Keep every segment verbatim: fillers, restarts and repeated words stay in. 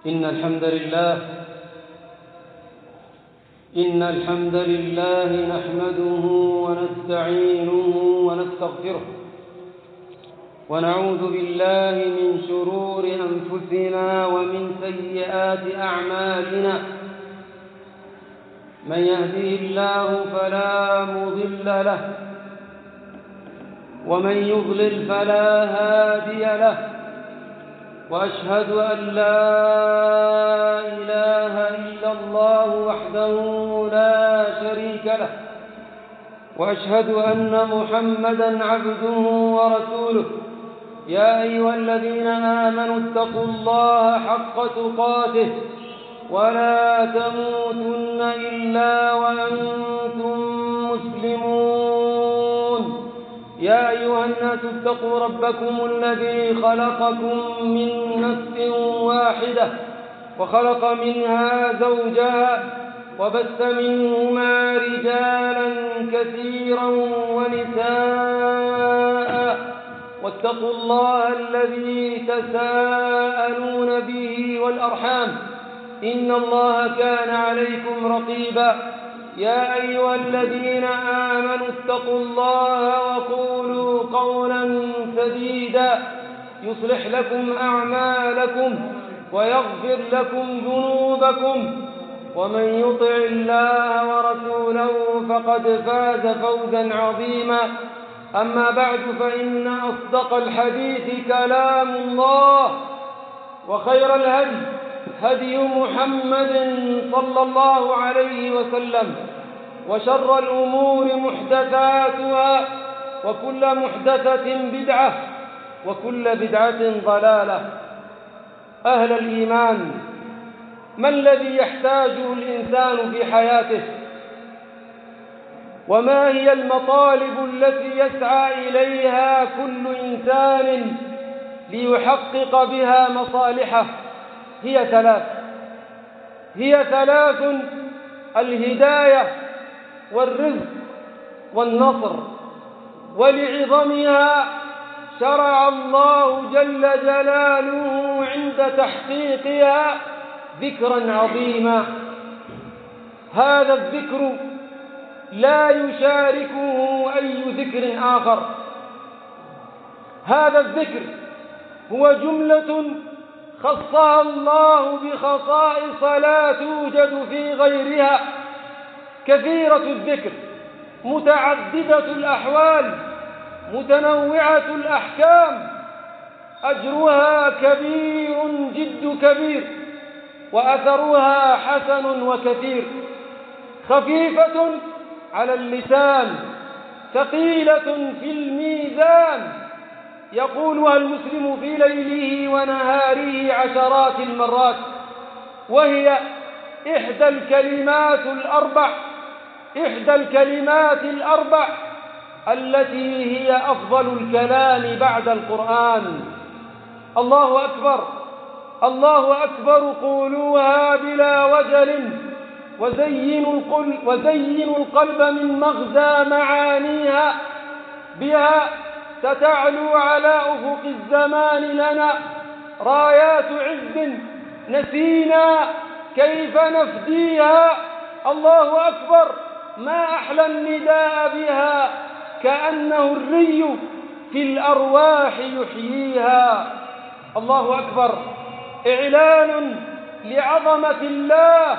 إن الحمد لله إن الحمد لله نحمده ونستعينه ونستغفره ونعوذ بالله من شرور أنفسنا ومن سيئات أعمالنا. من يهده الله فلا مضل له ومن يضلل فلا هادي له، وأشهد أن لا إله إلا الله وحده لا شريك له، وأشهد أن محمدًا عبده ورسوله. يا أيها الذين آمنوا اتقوا الله حق تقاته ولا تموتن إلا وأنتم مسلمون. يا أيها الناس اتقوا ربكم الذي خلقكم من نفس واحدة وخلق منها زوجها وبث منهما رجالا كثيرا ونساء، واتقوا الله الذي تساءلون به والأرحام، إن الله كان عليكم رقيبا. يا أيها الذين آمنوا اتقوا الله وقولوا قولا سديدا يصلح لكم أعمالكم ويغفر لكم ذنوبكم، ومن يطع الله ورسوله فقد فاز فوزا عظيما. أما بعد، فإن أصدق الحديث كلام الله، وخير الهدي هدي محمد صلى الله عليه وسلم، وشر الأمور محدثاتها، وكل محدثة بدعة، وكل بدعة ضلالة. أهل الإيمان، ما الذي يحتاجه الإنسان في حياته؟ وما هي المطالب التي يسعى إليها كل إنسان ليحقق بها مصالحه؟ هي ثلاث هي ثلاث الهداية والرزق والنصر. ولعظمها شرع الله جل جلاله عند تحقيقها ذكرا عظيما. هذا الذكر لا يشاركه أي ذكر آخر. هذا الذكر هو جملة خصها الله بخصائص لا توجد في غيرها، كثيرة الذكر، متعددة الأحوال، متنوعة الأحكام، أجرها كبير جد كبير، وأثرها حسن وكثير، خفيفة على اللسان، ثقيلة في الميزان، يقولها المسلم في ليله ونهاره عشرات المرات. وهي إحدى الكلمات الأربع إحدى الكلمات الأربع التي هي أفضل الكلام بعد القرآن. الله أكبر، الله أكبر، قولوها بلا وجل، وزينوا القلب, وزينوا القلب من مغزى معانيها. بها ستعلو على أفق الزمان لنا رايات عز نسينا كيف نفديها. الله أكبر، ما أحلى النداء بها، كأنه الري في الأرواح يحييها. الله أكبر، إعلان لعظمة الله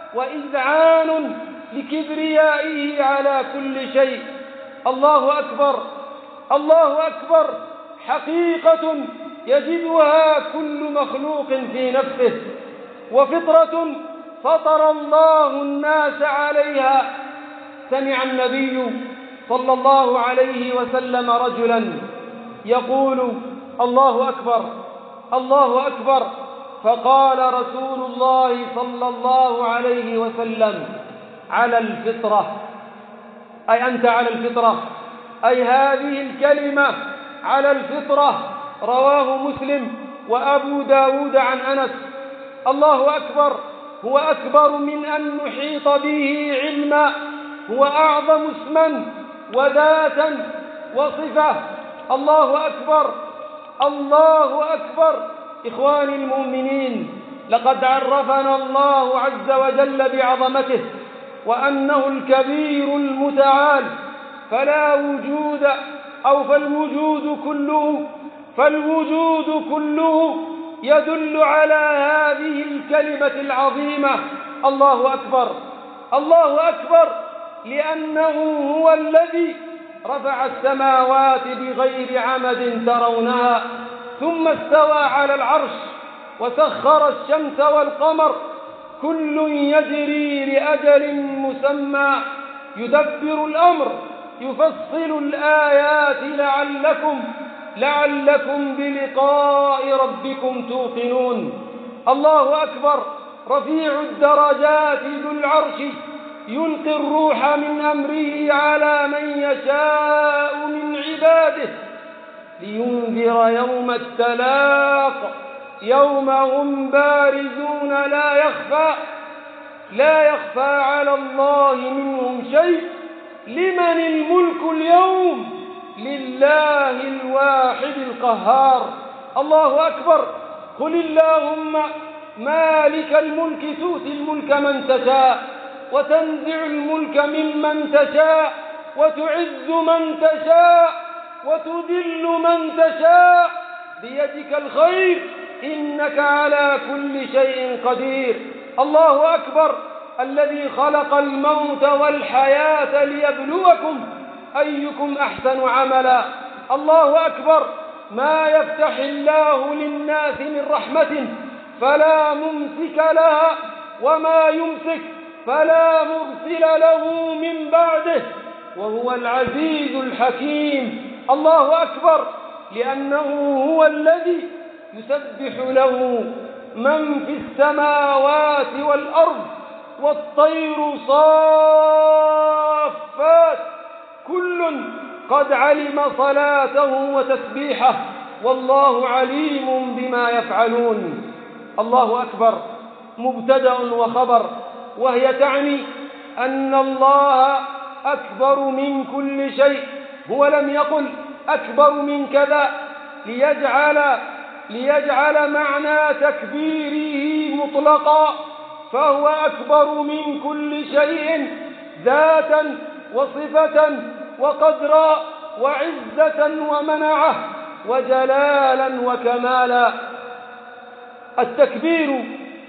وإذعان لكبريائه على كل شيء. الله أكبر، الله أكبر، حقيقة يجدها كل مخلوق في نفسه، وفطرة فطر الله الناس عليها. سمع النبي صلى الله عليه وسلم رجلا يقول: الله أكبر، الله أكبر، فقال رسول الله صلى الله عليه وسلم: على الفطرة، أي أنت على الفطرة، أي هذه الكلمة على الفطرة. رواه مسلم وأبو داود عن أنس. الله أكبر هو أكبر من أن نحيط به علما، هو أعظم اسما وذاتا وصفة. الله أكبر، الله أكبر. إخواني المؤمنين، لقد عرفنا الله عز وجل بعظمته وأنه الكبير المتعال، فلا وجود أو فالوجود كله فالوجود كله يدل على هذه الكلمة العظيمة. الله أكبر، الله أكبر، لأنه هو الذي رفع السماوات بغير عمد ترونها، ثم استوى على العرش وسخر الشمس والقمر، كل يجري لأجل مسمى، يدبر الأمر، يفصل الآيات لعلكم لعلكم بلقاء ربكم توقنون. الله أكبر، رفيع الدرجات ذو العرش، يلقي الروح من أمره على من يشاء من عباده لينذر يوم التلاق، يوم هم بارزون لا يخفى لا يخفى على الله منهم شيء. لمن الملك اليوم؟ لله الواحد القهار. الله أكبر. قل اللهم مالك الملك تؤتي الملك من تشاء وتنزع الملك ممن تشاء وتعز من تشاء وتذل من تشاء، بيدك الخير إنك على كل شيء قدير. الله أكبر، الذي خلق الموت والحياة ليبلوكم أيكم أحسن عملا. الله أكبر، ما يفتح الله للناس من رحمة فلا ممسك لها وما يمسك فلا مرسل له من بعده، وهو العزيز الحكيم. الله أكبر، لأنه هو الذي يسبح له من في السماوات والأرض والطير صافات، كل قد علم صلاته وتسبيحه والله عليم بما يفعلون. الله أكبر، مبتدأ وخبر، وهي تعني أن الله أكبر من كل شيء. هو لم يقل أكبر من كذا ليجعل ليجعل معنى تكبيره مطلقا، فهو أكبر من كل شيء ذاتا وصفة وقدرا وعزة ومنعة وجلالا وكمالا. التكبير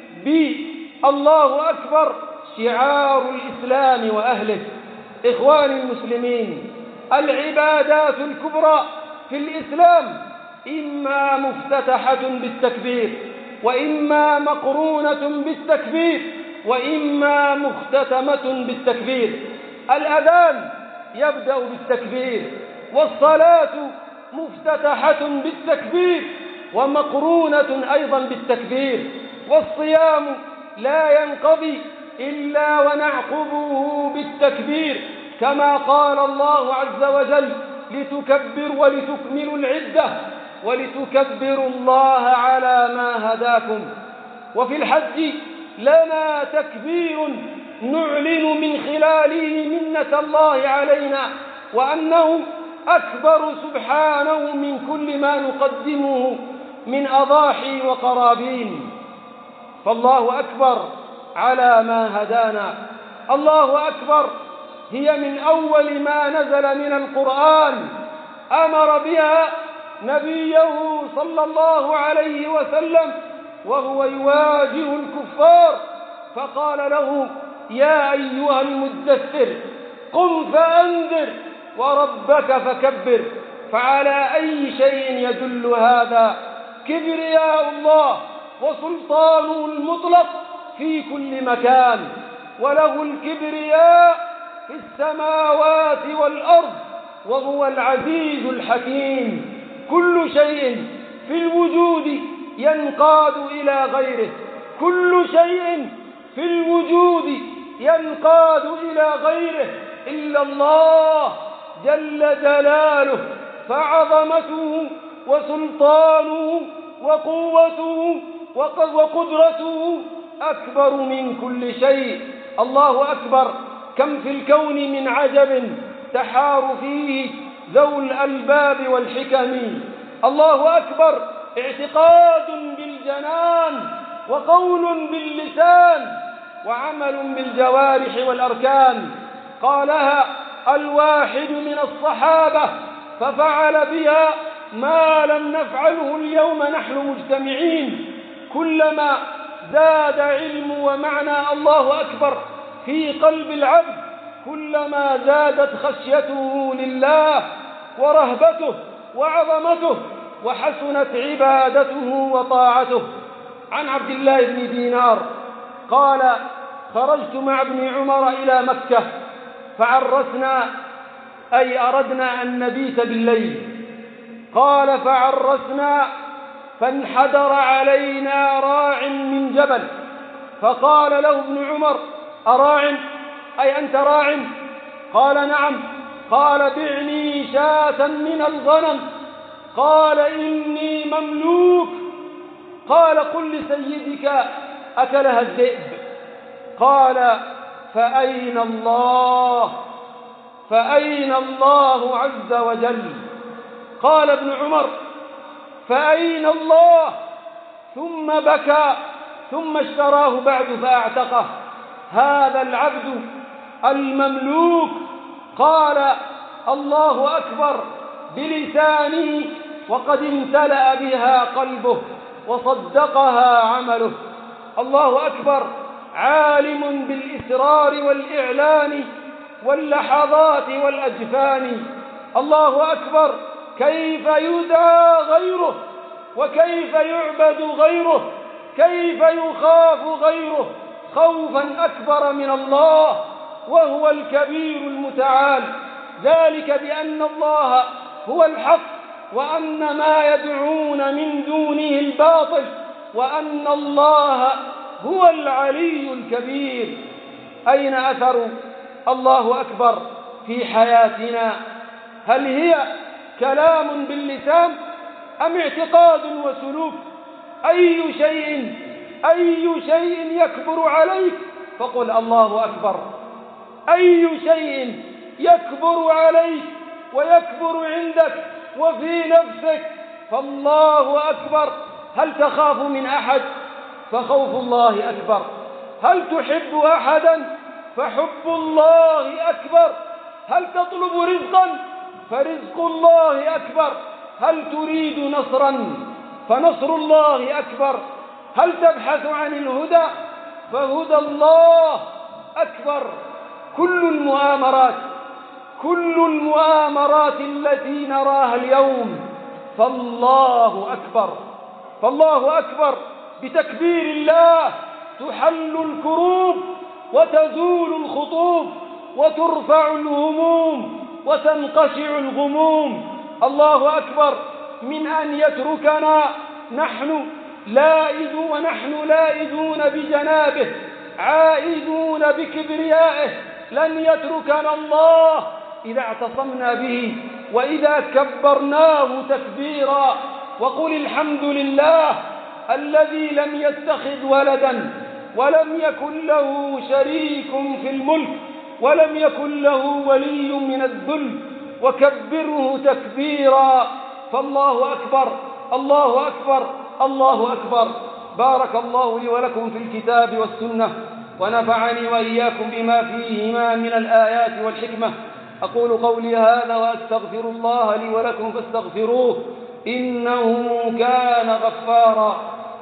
بالله أكبر شعار الإسلام وأهله. إخواني المسلمين، العبادات الكبرى في الإسلام إما مفتتحة بالتكبير، وإما مقرونة بالتكبير، وإما مختتمة بالتكبير. الأذان يبدأ بالتكبير، والصلاة مفتتحة بالتكبير ومقرونة أيضا بالتكبير، والصيام لا ينقضي إلا ونعقبه بالتكبير، كما قال الله عز وجل: لتكبروا ولتكملوا العدة ولتكبروا الله على ما هداكم. وفي الحج لنا تكبير نعلن من خلاله منة الله علينا، وأنه أكبر سبحانه من كل ما نقدمه من أضاحي وقرابين. فالله أكبر على ما هدانا. الله أكبر هي من أول ما نزل من القرآن، أمر بها نبيه صلى الله عليه وسلم وهو يواجه الكفار، فقال له: يا أيها المدثر قم فأنذر وربك فكبر. فعلى أي شيء يدل هذا؟ كبرياء الله وسلطانه المطلق في كل مكان، وله الكبرياء في السماوات والأرض، وهو العزيز الحكيم. كل شيء في الوجود ينقاد إلى غيره، كل شيء في الوجود ينقاد إلى غيره إلا الله جل جلاله، فعظمته وسلطانه وقوته وقدرته أكبر من كل شيء. الله أكبر، كم في الكون من عجب تحار فيه ذو الألباب والحكم. الله أكبر، اعتقاد بالجنان وقول باللسان وعمل بالجوارح والأركان. قالها الواحد من الصحابة ففعل بها ما لم نفعله اليوم نحن مجتمعين. كلما زاد علم ومعنى الله أكبر في قلب العبد كلما زادت خشيته لله ورهبته وعظمته وحسنت عبادته وطاعته. عن عبد الله بن دينار قال: خرجت مع ابن عمر إلى مكة فعرسنا، أي أردنا أن نبيت بالليل. قال: فعرسنا فانحدر علينا راع من جبل، فقال له ابن عمر: أراع؟ أي أنت راع؟ قال: نعم. قال: بعني شاة من الغنم. قال: إني مملوك. قال: قل لسيدك أكلها الذئب. قال: فأين الله فأين الله عز وجل؟ قال ابن عمر: فأين الله؟ ثم بكى، ثم اشتراه بعد فأعتقه. هذا العبد المملوك قال الله أكبر بلسانه وقد امتلأ بها قلبه وصدقها عمله. الله أكبر عالم بالإسرار والإعلان واللحظات والأجفان. الله أكبر كيف يدعى غيره وكيف يعبد غيره، كيف يخاف غيره خوفا أكبر من الله، وهو الكبير المتعال. ذلك بأن الله هو الحق وأن ما يدعون من دونه الباطل وأن الله هو العلي الكبير. أين أثر الله أكبر في حياتنا؟ هل هي كلام باللسان أم اعتقاد وسلوك؟ أي شيء أي شيء يكبر عليك فقل الله أكبر. أي شيء يكبر عليك ويكبر عندك وفي نفسك فالله أكبر. هل تخاف من أحد؟ فخوف الله أكبر. هل تحب أحدا؟ فحب الله أكبر. هل تطلب رزقا؟ فرزق الله أكبر. هل تريد نصرا؟ فنصر الله أكبر. هل تبحث عن الهدى؟ فهدى الله أكبر. كل المؤامرات كل المؤامرات التي نراها اليوم فالله أكبر. فالله أكبر بتكبير الله تحل الكروب وتزول الخطوب وترفع الهموم وتنقشع الغموم. الله أكبر من أن يتركنا نحن لائذ ونحن لائذون بجنابه عائذون بكبريائه. لن يتركنا الله إذا اعتصمنا به وإذا كبرناه تكبيرا. وقل الحمد لله الذي لم يتخذ ولدا ولم يكن له شريك في الملك ولم يكن له ولي من الذل وكبره تكبيرا. فالله أكبر الله أكبر الله أكبر. بارك الله لي ولكم في الكتاب والسنة ونفعني وإياكم بما فيهما من الآيات والحكمة. أقول قولي هذا وأستغفر الله لي ولكم فاستغفروه إنه كان غفارا.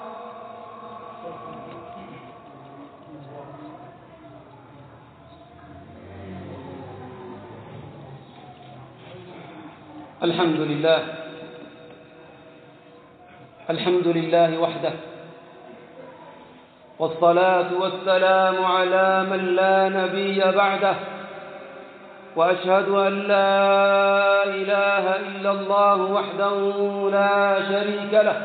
الحمد لله الحمد لله وحده، والصلاة والسلام على من لا نبي بعده، وأشهد أن لا إله إلا الله وحده لا شريك له،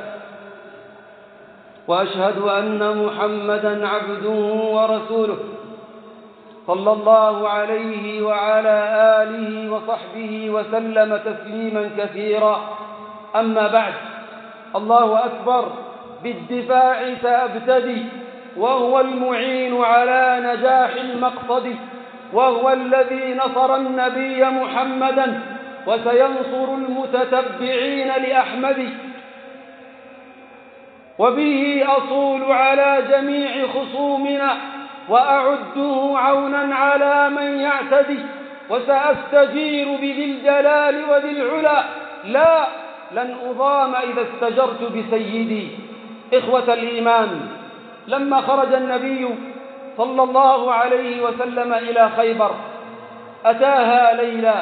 وأشهد أن محمدًا عبده ورسوله صلى الله عليه وعلى آله وصحبه وسلم تسليمًا كثيرا. أما بعد، الله أكبر بالدفاع سأبتدي، وهو المعين على نجاح المقصد، وهو الذي نصر النبي محمدًا وسينصر المتتبعين لأحمد. وبه أصول على جميع خصومنا وأعده عونا على من يعتدي، وسأستجير بذي الجلال وذي العلا، لا لن أضام إذا استجرت بسيدي. إخوة الإيمان، لما خرج النبي صلى الله عليه وسلم إلى خيبر أتاها ليلا،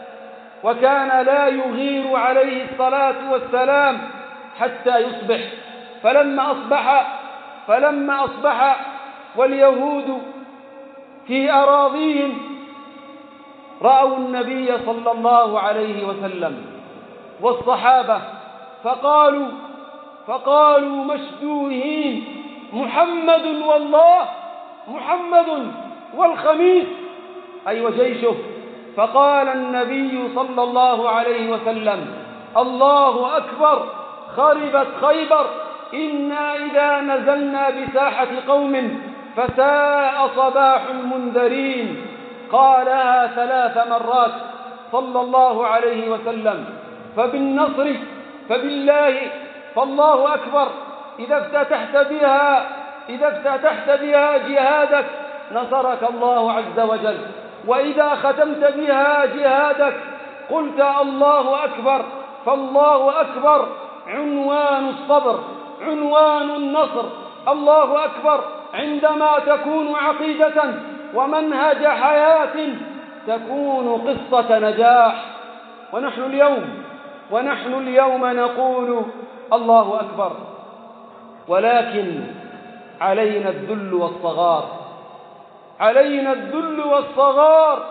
وكان لا يغير عليه الصلاة والسلام حتى يصبح. فلما أصبح فلما أصبح واليهود في أراضيهم رأوا النبي صلى الله عليه وسلم والصحابة فقالوا فقالوا مشدوهين: محمد والله، محمد والخميس، أي وجيشه. فقال النبي صلى الله عليه وسلم: الله أكبر، خربت خيبر، إنا إذا نزلنا بساحة قوم فساء صباح المنذرين. قالها ثلاث مرات صلى الله عليه وسلم. فبالنصر فبالله فالله أكبر إذا افتتحت بها إذا افتتحت بها جهادك نصرك الله عز وجل، وإذا ختمت بها جهادك قلت الله أكبر. فالله أكبر عنوان الصبر، عنوان النصر. الله أكبر عندما تكون عقيدة ومنهج حياة، تكون قصة نجاح. ونحن اليوم ونحن اليوم نقول الله أكبر، ولكن علينا الذل والصغار، علينا الذل والصغار،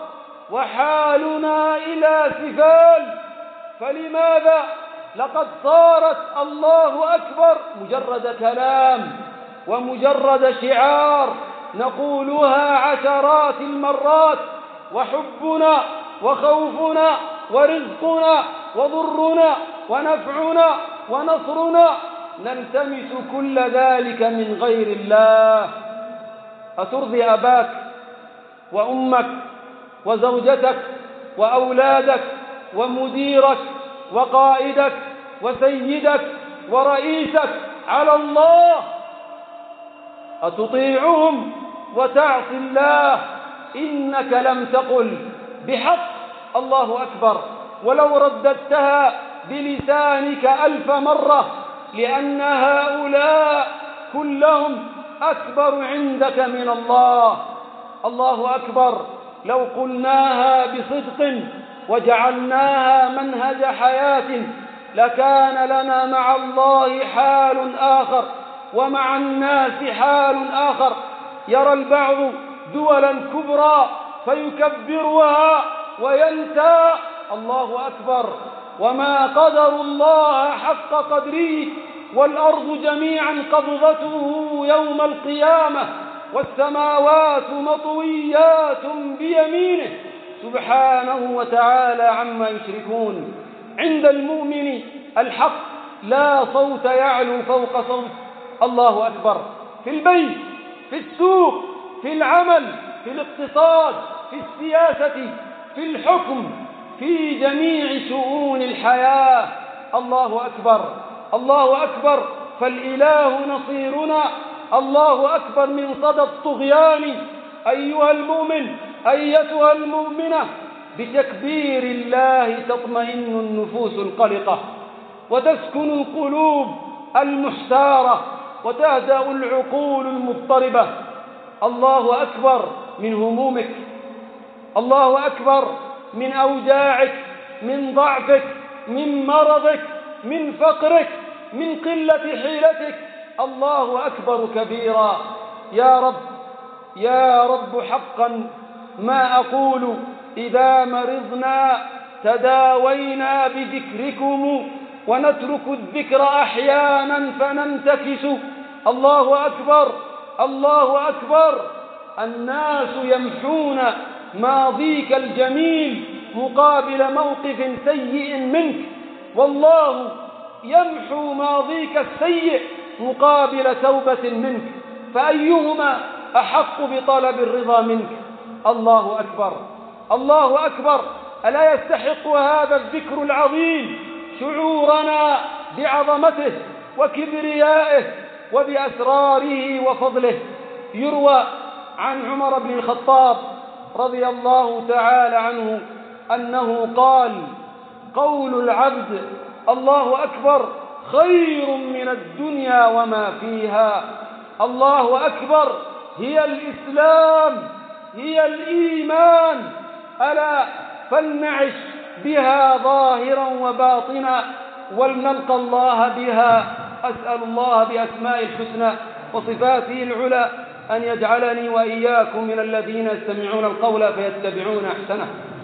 وحالنا إلى سفال. فلماذا؟ لقد صارت الله أكبر مجرد كلام ومجرد شعار نقولها عشرات المرات، وحبنا وخوفنا ورزقنا وضرنا ونفعنا ونصرنا نلتمس كل ذلك من غير الله. أترضي أباك وأمك وزوجتك وأولادك ومديرك وقائدك وسيدك ورئيسك على الله؟ أتطيعهم وتعصي الله؟ إنك لم تقل بحق الله أكبر ولو رددتها بلسانك ألف مرة، لأن هؤلاء كلهم أكبر عندك من الله. الله أكبر لو قلناها بصدق وجعلناها منهج حياة لكان لنا مع الله حال آخر ومع الناس حال آخر. يرى البعض دولا كبرى فيكبرها وينسى الله أكبر، وما قدر الله حق قدره، والأرض جميعا قبضته يوم القيامة، والسماوات مطويات بيمينه سبحانه وتعالى عما يشركون. عند المؤمن الحق لا صوت يعلو فوق صوت الله أكبر، في البيت، في السوق، في العمل، في الاقتصاد، في السياسة، في الحكم، في جميع شؤون الحياة. الله أكبر، الله أكبر، فالإله نصيرنا. الله أكبر من صدى الطغيان. أيها المؤمن، أيتها المؤمنة، بتكبير الله تطمئن النفوس القلقة وتسكن القلوب المحتارة وتهدأ العقول المضطربة. الله أكبر من همومك، الله أكبر من أوجاعك، من ضعفك، من مرضك، من فقرك، من قلة حيلتك. الله أكبر كبيرا. يا رب، يا رب، حقا ما أقول إذا مرضنا تداوينا بذكركم ونترك الذكر أحيانا فننتكس. الله أكبر، الله أكبر. الناس يمحون ماضيك الجميل مقابل موقف سيء منك، والله يمحو ماضيك السيء مقابل توبة منك، فأيهما أحق بطلب الرضا منك؟ الله أكبر، الله أكبر. ألا يستحق هذا الذكر العظيم شعورنا بعظمته وكبريائه وبأسراره وفضله. يروى عن عمر بن الخطاب رضي الله تعالى عنه أنه قال: قول العبد الله أكبر خير من الدنيا وما فيها. الله أكبر هي الإسلام، هي الإيمان، ألا فلنعش بها ظاهرا وباطنا ولنلقى الله بها. أسأل الله بأسماء الحسنى وصفاته العلى أن يجعلني وإياكم من الذين يستمعون القول فيتبعون أحسنه.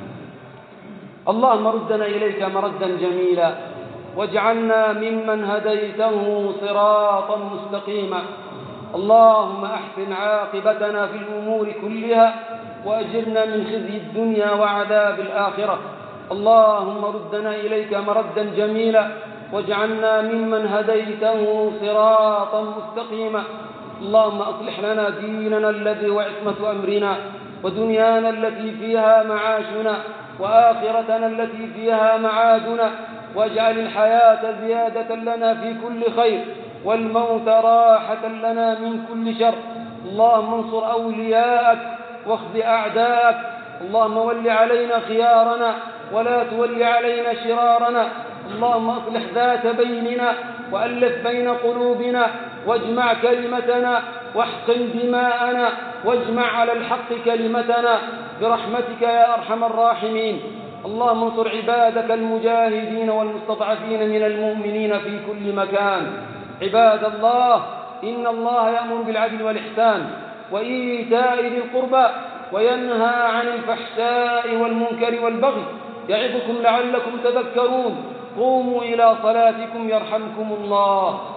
اللهم ردنا إليك مردا جميلا، واجعلنا ممن هديته صراطا مستقيما. اللهم أحسن عاقبتنا في الأمور كلها، وأجرنا من خزي الدنيا وعذاب الآخرة. اللهم ردنا إليك مردا جميلا، واجعلنا ممن هديته صراطا مستقيما. اللهم أصلح لنا ديننا الذي هو عصمة أمرنا، ودنيانا التي فيها معاشنا، وآخرتنا التي فيها معادنا، واجعل الحياة زيادة لنا في كل خير، والموت راحة لنا من كل شر. اللهم انصر أولياءك واخذ أعداءك. اللهم ول علينا خيارنا ولا تول علينا شرارنا. اللهم أصلح ذات بيننا وألف بين قلوبنا، واجمع كلمتنا، واحقن دماءنا، واجمع على الحق كلمتنا برحمتك يا أرحم الراحمين. اللهم انصر عبادك المجاهدين والمستضعفين من المؤمنين في كل مكان. عباد الله، إن الله يأمر بالعدل والإحسان وإيتاء ذي القربى، وينهى عن الفحشاء والمنكر والبغي، يعظكم لعلكم تذكرون. قوموا إلى صلاتكم يرحمكم الله.